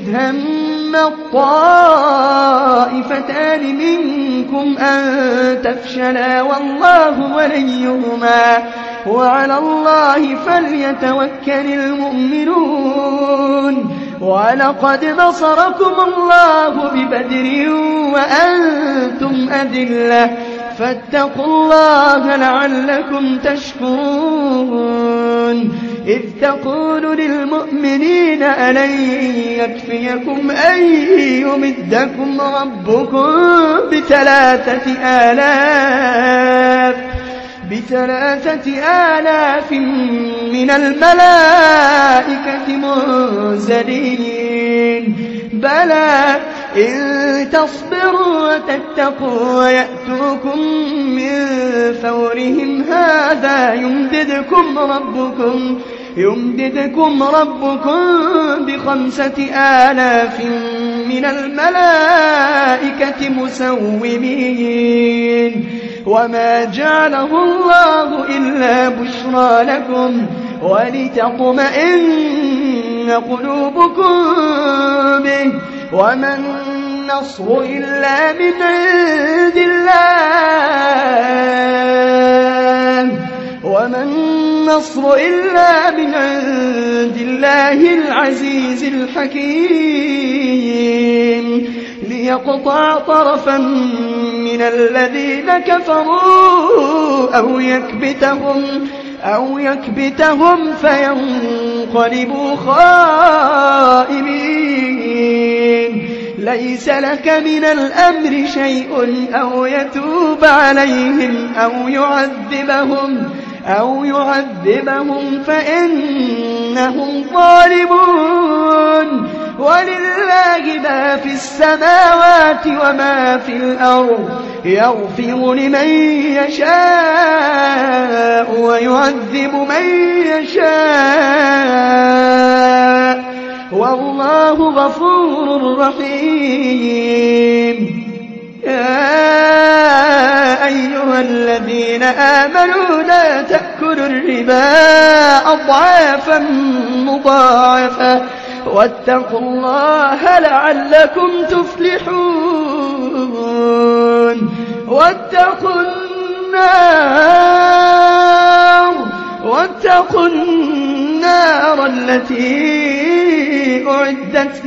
إذ هم الطائفتان منكم أن تفشلا والله وليهما وعلى الله فليتوكل المؤمنون ولقد نصركم الله ببدر وأنتم أذلة فاتقوا الله لعلكم تشكرون إذ تقول للمؤمنين ألن يكفيكم أن يمدكم ربكم ب3,000 من الملائكة منزلين بلى إن تصبروا وتتقوا ويأتوكم من فورهم هذا يمددكم ربكم ب5,000 من الملائكة مسومين وما جعله الله إلا بشرى لكم ولتطمئن قلوبكم به وما النصر إلا من عند الله العزيز الحكيم ليقطع طرفا من الذين كفروا أو يكبتهم فينقلبوا خائبين ليس لك من الأمر شيء أو يتوب عليهم أو يعذبهم فإنهم ظالمون ولله ما في السماوات وما في الأرض يغفر لمن يشاء ويعذب من يشاء والله غفور رحيم يا أيها الذين آمنوا لا تأكلوا الربا أضعافا مضاعفة واتقوا الله لعلكم تفلحون واتقوا النار التي أعدت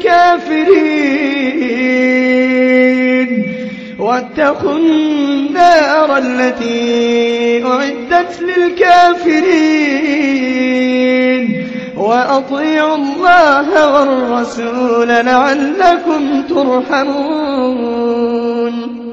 للكافرين وأطيعوا الله والرسول لعلكم ترحمون